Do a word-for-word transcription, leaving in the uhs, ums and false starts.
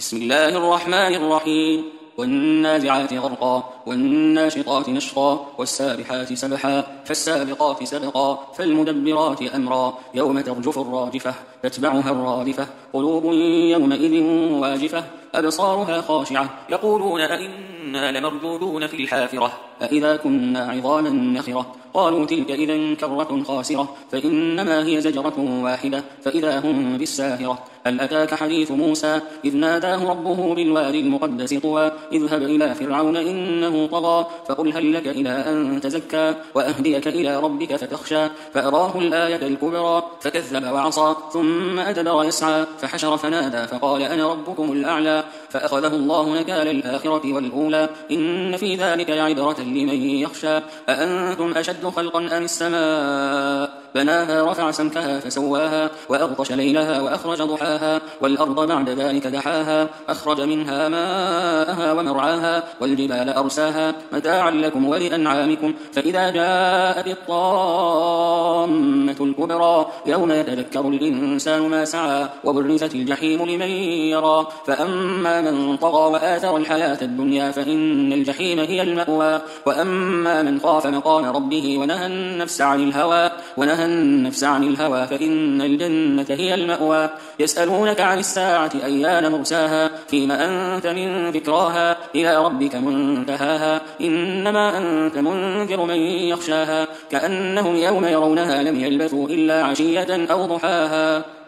بسم الله الرحمن الرحيم. والنازعات غرقا والناشطات نشطا والسابحات سبحا فالسابقات سبقا فالمدبرات أمرا يوم ترجف الراجفة تتبعها الرادفة قلوب يومئذ واجفة أبصارها خاشعة يقولون أئنا لمردودون في الحافرة أئذا كنا عظاما نخرة قالوا تلك إذا كرة خاسرة فإنما هي زجرة واحدة فإذا هم بالساهرة هل أتاك حديث موسى إذ ناداه ربه بالوادي المقدس طوى اذهب إلى فرعون إنه طغى فقل هل لك إلى أن تزكى وأهديك إلى ربك فتخشى فأراه الآية الكبرى فكذب وعصى ثم أدبر يسعى فحشر فنادى فقال أنا ربكم الأعلى فأخذه الله نكال الآخرة والأولى إن في ذلك عبرة لمن يخشى أأنتم أشد خلقا أم السماء بناها رفع سمكها فسواها وأغطش ليلها وأخرج ضحاها والأرض بعد ذلك دحاها أخرج منها ماءها ومرعاها والجبال أرساها متاعا لكم ولأنعامكم فإذا جاءت الطامة الكبرى يوم يتذكر الإنسان ما سعى وبرزت الجحيم لمن يرى فأما من طغى وآثر الحياة الدنيا فإن الجحيم هي المأوى وأما من خاف مقام ربه ونهى النفس عن الهوى ونهى النفس عن الهوى فإن الجنة هي المأوى يسألونك عن الساعة أيان مرساها فيما أنت من ذكراها إلى ربك منتهاها إنما أنت منذر من يخشاها كأنهم يوم يرونها لم يلبثوا إلا عشية أو ضحاها.